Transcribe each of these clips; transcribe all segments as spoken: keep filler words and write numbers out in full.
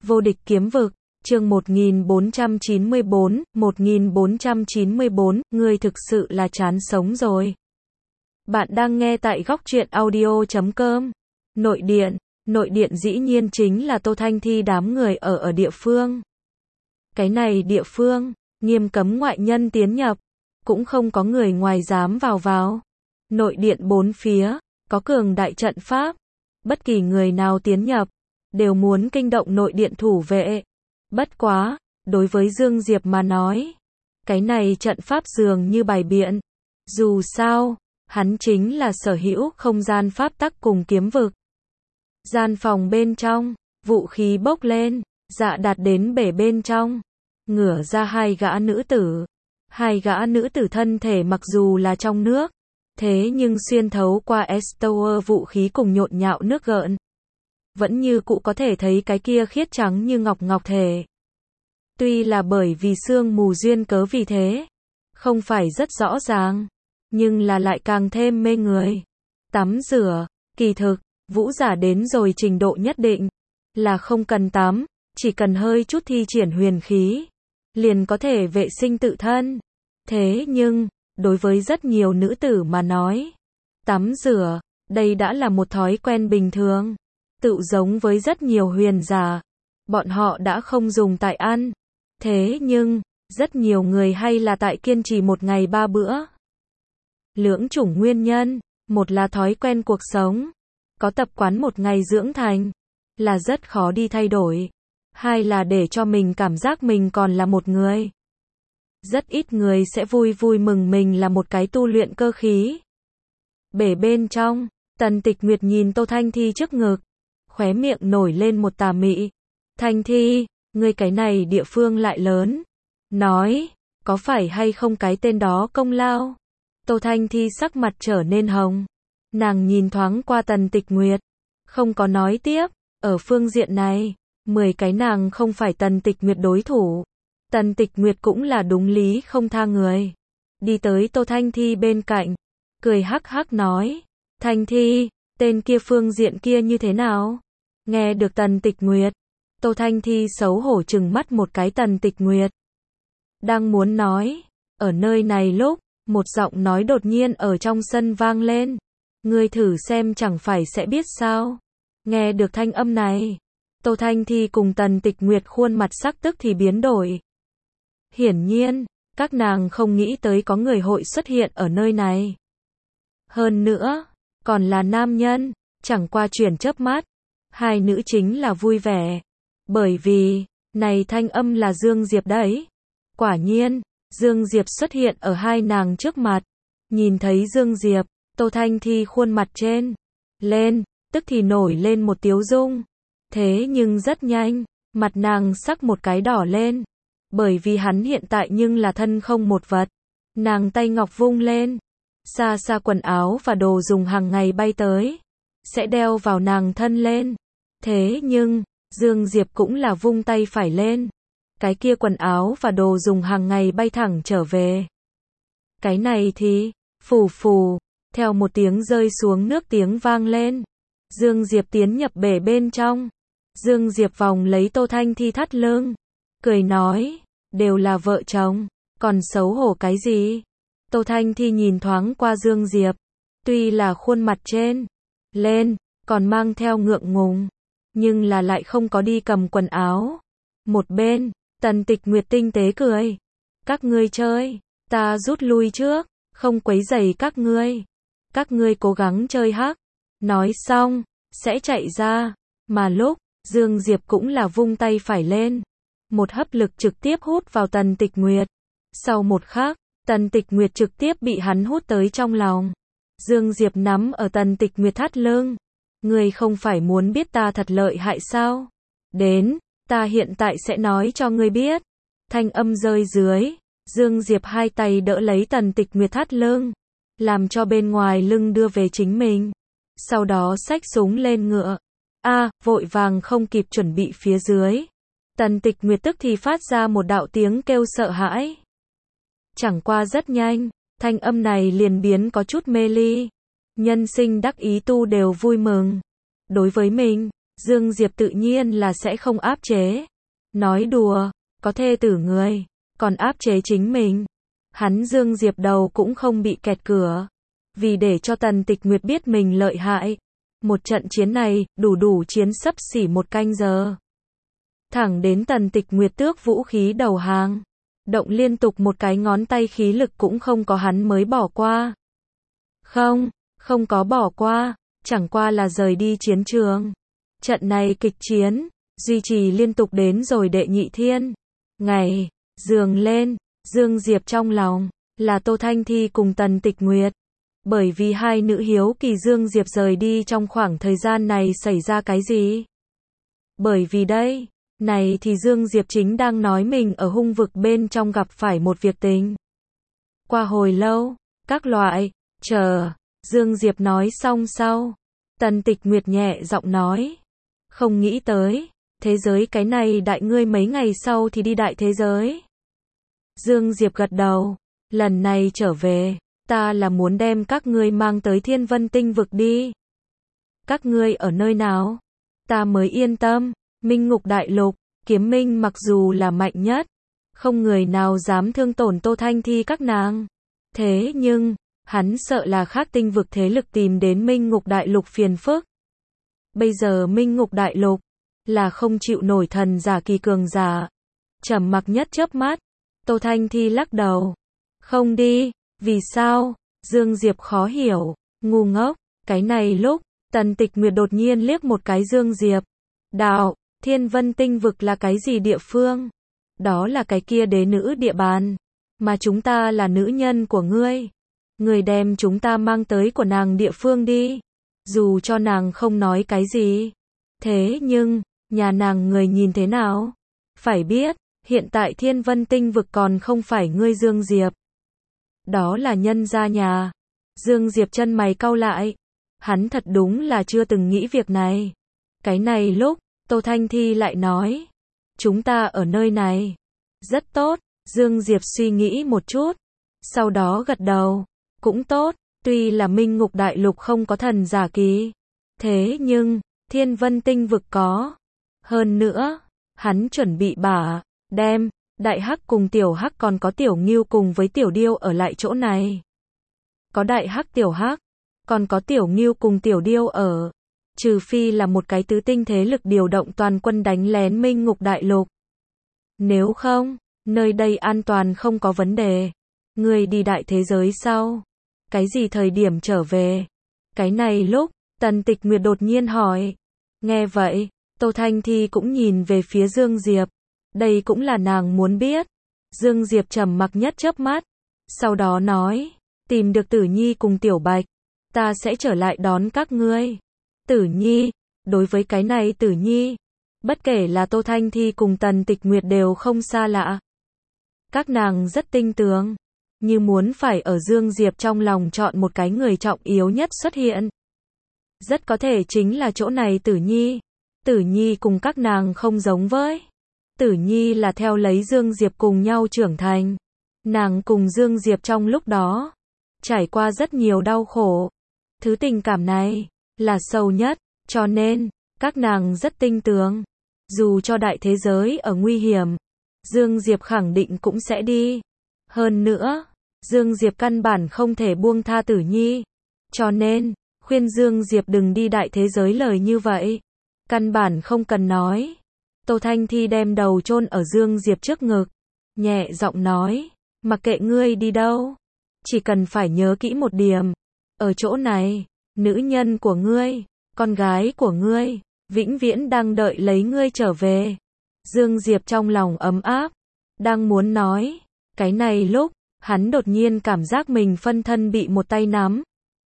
Vô địch kiếm vực, chương một nghìn bốn trăm chín mươi bốn, một nghìn bốn trăm chín mươi bốn, ngươi thực sự là chán sống rồi. Bạn đang nghe tại góc truyện audio chấm com. Nội điện, nội điện dĩ nhiên chính là Tô Thanh Thi đám người ở ở địa phương. Cái này địa phương, nghiêm cấm ngoại nhân tiến nhập, cũng không có người ngoài dám vào vào. Nội điện bốn phía, có cường đại trận pháp, bất kỳ người nào tiến nhập, đều muốn kinh động nội điện thủ vệ. Bất quá, đối với Dương Diệp mà nói, cái này trận pháp dường như bày biện. Dù sao, hắn chính là sở hữu không gian pháp tắc cùng kiếm vực. Gian phòng bên trong, vũ khí bốc lên, dạ đạt đến bể bên trong, ngửa ra hai gã nữ tử. Hai gã nữ tử thân thể mặc dù là trong nước, thế nhưng xuyên thấu qua Estower vũ khí cùng nhộn nhạo nước gợn, vẫn như cụ có thể thấy cái kia khiết trắng như ngọc ngọc thể. Tuy là bởi vì sương mù duyên cớ vì thế, không phải rất rõ ràng, nhưng là lại càng thêm mê người. Tắm rửa, kỳ thực, vũ giả đến rồi trình độ nhất định, là không cần tắm, chỉ cần hơi chút thi triển huyền khí, liền có thể vệ sinh tự thân. Thế nhưng, đối với rất nhiều nữ tử mà nói, tắm rửa, đây đã là một thói quen bình thường. Tự giống với rất nhiều huyền giả, bọn họ đã không dùng tại ăn. Thế nhưng, rất nhiều người hay là tại kiên trì một ngày ba bữa. Lưỡng chủng nguyên nhân, một là thói quen cuộc sống, có tập quán một ngày dưỡng thành, là rất khó đi thay đổi. Hai là để cho mình cảm giác mình còn là một người. Rất ít người sẽ vui vui mừng mình là một cái tu luyện cơ khí. Bể bên trong, Tần Tịch Nguyệt nhìn Tô Thanh Thi trước ngực, khóe miệng nổi lên một tà mị. Thanh Thi, ngươi cái này địa phương lại lớn. Nói, có phải hay không cái tên đó công lao? Tô Thanh Thi sắc mặt trở nên hồng. Nàng nhìn thoáng qua Tần Tịch Nguyệt, không có nói tiếp. Ở phương diện này, mười cái nàng không phải Tần Tịch Nguyệt đối thủ. Tần Tịch Nguyệt cũng là đúng lý không tha người. Đi tới Tô Thanh Thi bên cạnh, cười hắc hắc nói, Thanh Thi, tên kia phương diện kia như thế nào? Nghe được Tần Tịch Nguyệt, Tô Thanh Thi xấu hổ trừng mắt một cái Tần Tịch Nguyệt. Đang muốn nói, ở nơi này lúc, một giọng nói đột nhiên ở trong sân vang lên. Ngươi thử xem chẳng phải sẽ biết sao? Nghe được thanh âm này, Tô Thanh Thi cùng Tần Tịch Nguyệt khuôn mặt sắc tức thì biến đổi. Hiển nhiên, các nàng không nghĩ tới có người hội xuất hiện ở nơi này. Hơn nữa, còn là nam nhân, chẳng qua chuyển chớp mắt, hai nữ chính là vui vẻ. Bởi vì, này thanh âm là Dương Diệp đấy. Quả nhiên, Dương Diệp xuất hiện ở hai nàng trước mặt. Nhìn thấy Dương Diệp, Tô Thanh Thi khuôn mặt trên lên, tức thì nổi lên một tiếu dung. Thế nhưng rất nhanh, mặt nàng sắc một cái đỏ lên. Bởi vì hắn hiện tại nhưng là thân không một vật. Nàng tay ngọc vung lên, xa xa quần áo và đồ dùng hàng ngày bay tới, sẽ đeo vào nàng thân lên. Thế nhưng, Dương Diệp cũng là vung tay phải lên, cái kia quần áo và đồ dùng hàng ngày bay thẳng trở về. Cái này thì, phù phù, theo một tiếng rơi xuống nước tiếng vang lên. Dương Diệp tiến nhập bể bên trong. Dương Diệp vòng lấy Tô Thanh Thi thắt lưng, cười nói, đều là vợ chồng, còn xấu hổ cái gì? Tô Thanh Thi nhìn thoáng qua Dương Diệp, tuy là khuôn mặt trên lên, còn mang theo ngượng ngùng, nhưng là lại không có đi cầm quần áo. Một bên, Tần Tịch Nguyệt tinh tế cười, các ngươi chơi, ta rút lui trước, không quấy rầy các ngươi. Các ngươi cố gắng chơi hắc. Nói xong, sẽ chạy ra, mà lúc, Dương Diệp cũng là vung tay phải lên. Một hấp lực trực tiếp hút vào Tần Tịch Nguyệt. Sau một khắc, Tần Tịch Nguyệt trực tiếp bị hắn hút tới trong lòng. Dương Diệp nắm ở Tần Tịch Nguyệt thắt lưng. Ngươi không phải muốn biết ta thật lợi hại sao? Đến, ta hiện tại sẽ nói cho ngươi biết. Thanh âm rơi dưới, Dương Diệp hai tay đỡ lấy Tần Tịch Nguyệt thắt lưng, làm cho bên ngoài lưng đưa về chính mình. Sau đó xách súng lên ngựa. A, à, vội vàng không kịp chuẩn bị phía dưới. Tần Tịch Nguyệt tức thì phát ra một đạo tiếng kêu sợ hãi. Chẳng qua rất nhanh, thanh âm này liền biến có chút mê ly. Nhân sinh đắc ý tu đều vui mừng. Đối với mình, Dương Diệp tự nhiên là sẽ không áp chế. Nói đùa, có thê tử người, còn áp chế chính mình. Hắn Dương Diệp đầu cũng không bị kẹt cửa. Vì để cho Tần Tịch Nguyệt biết mình lợi hại. Một trận chiến này, đủ đủ chiến sấp xỉ một canh giờ. Thẳng đến Tần Tịch Nguyệt tước vũ khí đầu hàng. Động liên tục một cái ngón tay khí lực cũng không có hắn mới bỏ qua. Không, không có bỏ qua, chẳng qua là rời đi chiến trường. Trận này kịch chiến, duy trì liên tục đến rồi đệ nhị thiên. Ngày, giường lên, Dương Diệp trong lòng, là Tô Thanh Thi cùng Tần Tịch Nguyệt. Bởi vì hai nữ hiếu kỳ Dương Diệp rời đi trong khoảng thời gian này xảy ra cái gì? Bởi vì đây, này thì Dương Diệp chính đang nói mình ở hung vực bên trong gặp phải một việc tình. Qua hồi lâu, các loại, chờ, Dương Diệp nói xong sau. Tần Tịch Nguyệt nhẹ giọng nói. Không nghĩ tới, thế giới cái này đại ngươi mấy ngày sau thì đi đại thế giới. Dương Diệp gật đầu, lần này trở về, ta là muốn đem các ngươi mang tới Thiên Vân Tinh vực đi. Các ngươi ở nơi nào? Ta mới yên tâm, Minh Ngục Đại Lục, Kiếm Minh mặc dù là mạnh nhất, không người nào dám thương tổn Tô Thanh Thi các nàng. Thế nhưng, hắn sợ là khác tinh vực thế lực tìm đến Minh Ngục Đại Lục phiền phức. Bây giờ Minh Ngục Đại Lục, là không chịu nổi thần giả kỳ cường giả. Trầm mặc nhất chớp mắt, Tô Thanh Thi lắc đầu. Không đi, vì sao? Dương Diệp khó hiểu, ngu ngốc, cái này lúc, Tần Tịch Nguyệt đột nhiên liếc một cái Dương Diệp. Đạo, Thiên Vân Tinh vực là cái gì địa phương? Đó là cái kia đế nữ địa bàn, mà chúng ta là nữ nhân của ngươi. Ngươi đem chúng ta mang tới của nàng địa phương đi. Dù cho nàng không nói cái gì. Thế nhưng, nhà nàng người nhìn thế nào? Phải biết, hiện tại Thiên Vân Tinh vực còn không phải ngươi Dương Diệp. Đó là nhân gia nhà. Dương Diệp chân mày cau lại. Hắn thật đúng là chưa từng nghĩ việc này. Cái này lúc, Tô Thanh Thi lại nói. Chúng ta ở nơi này. Rất tốt, Dương Diệp suy nghĩ một chút. Sau đó gật đầu. Cũng tốt, tuy là Minh Ngục Đại Lục không có thần giả kỳ. Thế nhưng, Thiên Vân Tinh vực có. Hơn nữa, hắn chuẩn bị bả, đem, Đại Hắc cùng Tiểu Hắc còn có Tiểu Ngưu cùng với Tiểu Điêu ở lại chỗ này. Có Đại Hắc Tiểu Hắc, còn có Tiểu Ngưu cùng Tiểu Điêu ở. Trừ phi là một cái tứ tinh thế lực điều động toàn quân đánh lén Minh Ngục Đại Lục. Nếu không, nơi đây an toàn không có vấn đề. Người đi đại thế giới sau. Cái gì thời điểm trở về? Cái này lúc, Tần Tịch Nguyệt đột nhiên hỏi. Nghe vậy, Tô Thanh Thi cũng nhìn về phía Dương Diệp. Đây cũng là nàng muốn biết. Dương Diệp trầm mặc nhất chớp mắt. Sau đó nói, tìm được Tử Nhi cùng Tiểu Bạch. Ta sẽ trở lại đón các ngươi. Tử Nhi, đối với cái này Tử Nhi, bất kể là Tô Thanh Thi cùng Tần Tịch Nguyệt đều không xa lạ. Các nàng rất tinh tường. Như muốn phải ở Dương Diệp trong lòng chọn một cái người trọng yếu nhất xuất hiện. Rất có thể chính là chỗ này Tử Nhi. Tử Nhi cùng các nàng không giống với. Tử Nhi là theo lấy Dương Diệp cùng nhau trưởng thành. Nàng cùng Dương Diệp trong lúc đó, trải qua rất nhiều đau khổ. Thứ tình cảm này, là sâu nhất, cho nên, các nàng rất tinh tường. Dù cho đại thế giới ở nguy hiểm, Dương Diệp khẳng định cũng sẽ đi. Hơn nữa, Dương Diệp căn bản không thể buông tha Tử Nhi. Cho nên, khuyên Dương Diệp đừng đi đại thế giới lời như vậy. Căn bản không cần nói. Tô Thanh Thi đem đầu chôn ở Dương Diệp trước ngực. Nhẹ giọng nói, mặc kệ ngươi đi đâu. Chỉ cần phải nhớ kỹ một điểm. Ở chỗ này, nữ nhân của ngươi, con gái của ngươi, vĩnh viễn đang đợi lấy ngươi trở về. Dương Diệp trong lòng ấm áp. Đang muốn nói. Cái này lúc, hắn đột nhiên cảm giác mình phân thân bị một tay nắm.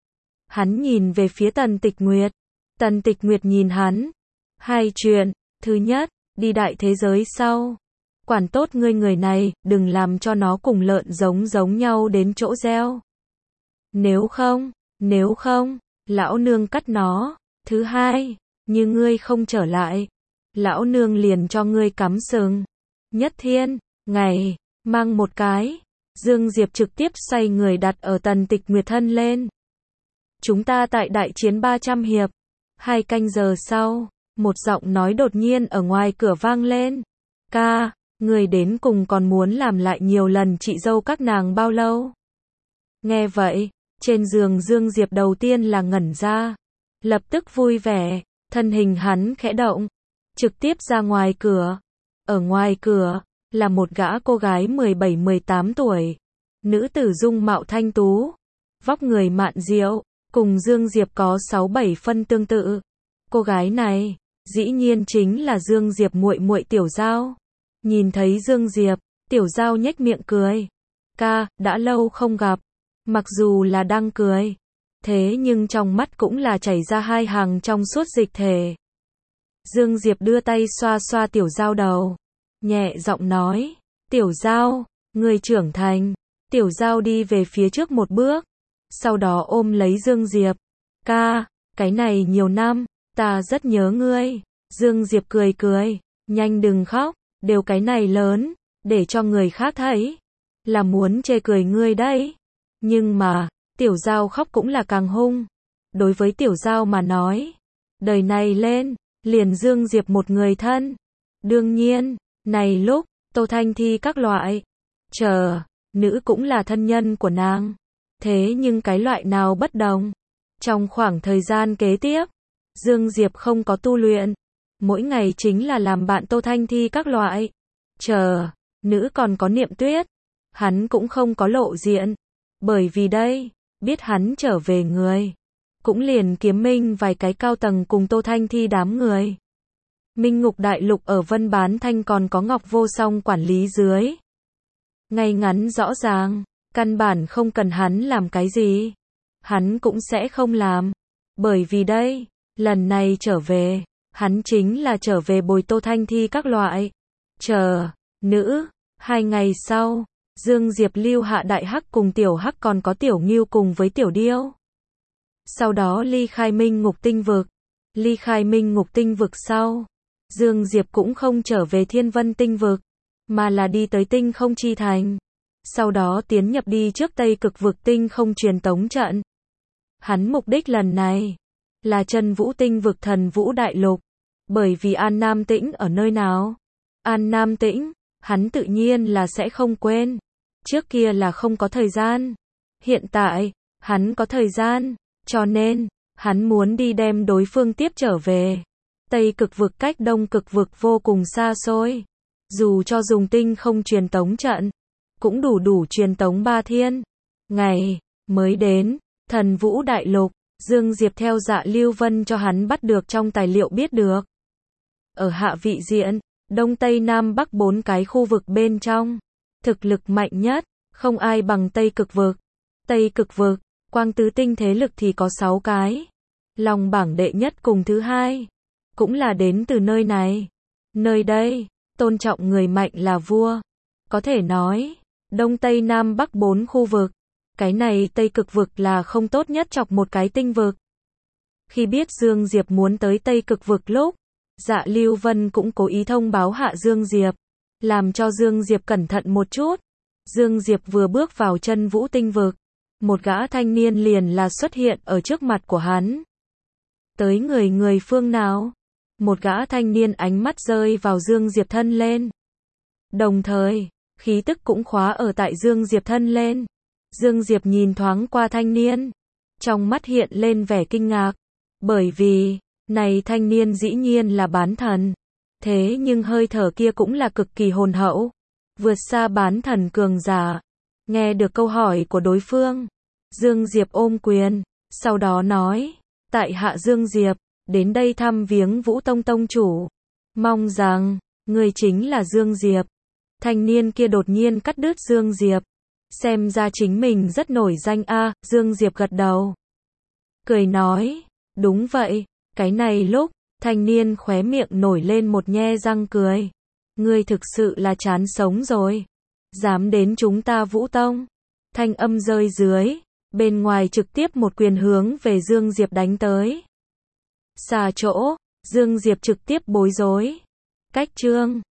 Hắn nhìn về phía Tần Tịch Nguyệt. Tần Tịch Nguyệt nhìn hắn. Hai chuyện. Thứ nhất, đi đại thế giới sau. Quản tốt ngươi người này, đừng làm cho nó cùng lợn giống giống nhau đến chỗ gieo. Nếu không, nếu không, lão nương cắt nó. Thứ hai, như ngươi không trở lại, lão nương liền cho ngươi cắm sừng. Nhất thiên, ngày, mang một cái. Dương Diệp trực tiếp xoay người đặt ở Tần Tịch Nguyệt thân lên. Chúng ta tại đại chiến ba trăm hiệp. Hai canh giờ sau, Một giọng nói đột nhiên ở ngoài cửa vang lên. Ca, người đến cùng còn muốn làm lại nhiều lần chị dâu các nàng bao lâu? Nghe vậy, trên giường Dương Diệp đầu tiên là ngẩn ra. Lập tức vui vẻ, thân hình hắn khẽ động. Trực tiếp ra ngoài cửa. Ở ngoài cửa, là một gã cô gái mười bảy mười tám tuổi. Nữ tử dung mạo thanh tú. Vóc người mạn diệu, cùng Dương Diệp có sáu bảy phân tương tự. Cô gái này, dĩ nhiên chính là Dương Diệp muội muội Tiểu Giao. Nhìn thấy Dương Diệp, Tiểu Giao nhếch miệng cười. Ca, đã lâu không gặp. Mặc dù là đang cười, thế nhưng trong mắt cũng là chảy ra hai hàng trong suốt dịch thể. Dương Diệp đưa tay xoa xoa Tiểu Giao đầu, nhẹ giọng nói, Tiểu Giao, người trưởng thành. Tiểu Giao đi về phía trước một bước, sau đó ôm lấy Dương Diệp. Ca, cái này nhiều năm, ta rất nhớ ngươi. Dương Diệp cười cười, nhanh đừng khóc, đều cái này lớn, để cho người khác thấy, là muốn chê cười ngươi đấy. Nhưng mà, Tiểu Giao khóc cũng là càng hung. Đối với Tiểu Giao mà nói, đời này lên, liền Dương Diệp một người thân. Đương nhiên, này lúc, Tô Thanh Thi các loại, chờ, nữ cũng là thân nhân của nàng. Thế nhưng cái loại nào bất đồng. Trong khoảng thời gian kế tiếp, Dương Diệp không có tu luyện. Mỗi ngày chính là làm bạn Tô Thanh Thi các loại. Chờ, nữ còn có Niệm Tuyết. Hắn cũng không có lộ diện. Bởi vì đây, biết hắn trở về người. Cũng liền kiếm minh vài cái cao tầng cùng Tô Thanh Thi đám người. Minh Ngục Đại Lục ở Vân Bán Thanh còn có Ngọc Vô Song quản lý dưới. Ngay ngắn rõ ràng, căn bản không cần hắn làm cái gì. Hắn cũng sẽ không làm. Bởi vì đây, lần này trở về, hắn chính là trở về bồi Tô Thanh Thi các loại. Chờ, nữ, hai ngày sau, Dương Diệp lưu hạ Đại Hắc cùng Tiểu Hắc còn có Tiểu Ngưu cùng với Tiểu Điêu. Sau đó ly khai Minh Ngục Tinh Vực. Ly khai Minh Ngục Tinh Vực sau, Dương Diệp cũng không trở về Thiên Vân Tinh Vực, mà là đi tới Tinh Không Chi Thành. Sau đó tiến nhập đi trước Tây Cực Vực Tinh Không Truyền Tống Trận. Hắn mục đích lần này là Chân Vũ Tinh Vực Thần Vũ Đại Lục. Bởi vì An Nam Tĩnh ở nơi nào? An Nam Tĩnh, hắn tự nhiên là sẽ không quên. Trước kia là không có thời gian. Hiện tại, hắn có thời gian. Cho nên, hắn muốn đi đem đối phương tiếp trở về. Tây Cực Vực cách Đông Cực Vực vô cùng xa xôi. Dù cho dùng tinh không truyền tống trận, cũng đủ đủ truyền tống ba thiên. Ngày, mới đến, Thần Vũ Đại Lục, Dương Diệp theo Dạ Lưu Vân cho hắn bắt được trong tài liệu biết được. Ở hạ vị diện, Đông Tây Nam Bắc bốn cái khu vực bên trong, thực lực mạnh nhất, không ai bằng Tây Cực Vực. Tây Cực Vực, quang tứ tinh thế lực thì có sáu cái. Lòng bảng đệ nhất cùng thứ hai, cũng là đến từ nơi này. Nơi đây, tôn trọng người mạnh là vua. Có thể nói, Đông Tây Nam Bắc bốn khu vực, cái này Tây Cực Vực là không tốt nhất chọc một cái tinh vực. Khi biết Dương Diệp muốn tới Tây Cực Vực lúc, Dạ Lưu Vân cũng cố ý thông báo hạ Dương Diệp, làm cho Dương Diệp cẩn thận một chút. Dương Diệp vừa bước vào Chân Vũ Tinh Vực, một gã thanh niên liền là xuất hiện ở trước mặt của hắn. Tới người người phương nào? Một gã thanh niên ánh mắt rơi vào Dương Diệp thân lên. Đồng thời, khí tức cũng khóa ở tại Dương Diệp thân lên. Dương Diệp nhìn thoáng qua thanh niên, trong mắt hiện lên vẻ kinh ngạc. Bởi vì, này thanh niên dĩ nhiên là bán thần. Thế nhưng hơi thở kia cũng là cực kỳ hồn hậu, vượt xa bán thần cường giả. Nghe được câu hỏi của đối phương, Dương Diệp ôm quyền, sau đó nói, tại hạ Dương Diệp, đến đây thăm viếng Vũ Tông Tông chủ. Mong rằng, người chính là Dương Diệp. Thanh niên kia đột nhiên cắt đứt Dương Diệp. Xem ra chính mình rất nổi danh a. À, Dương Diệp gật đầu. Cười nói, đúng vậy, cái này lúc, thanh niên khóe miệng nổi lên một nhe răng cười. Ngươi thực sự là chán sống rồi. Dám đến chúng ta Vũ Tông. Thanh âm rơi dưới, bên ngoài trực tiếp một quyền hướng về Dương Diệp đánh tới. Xa chỗ, Dương Diệp trực tiếp bối rối. Cách chương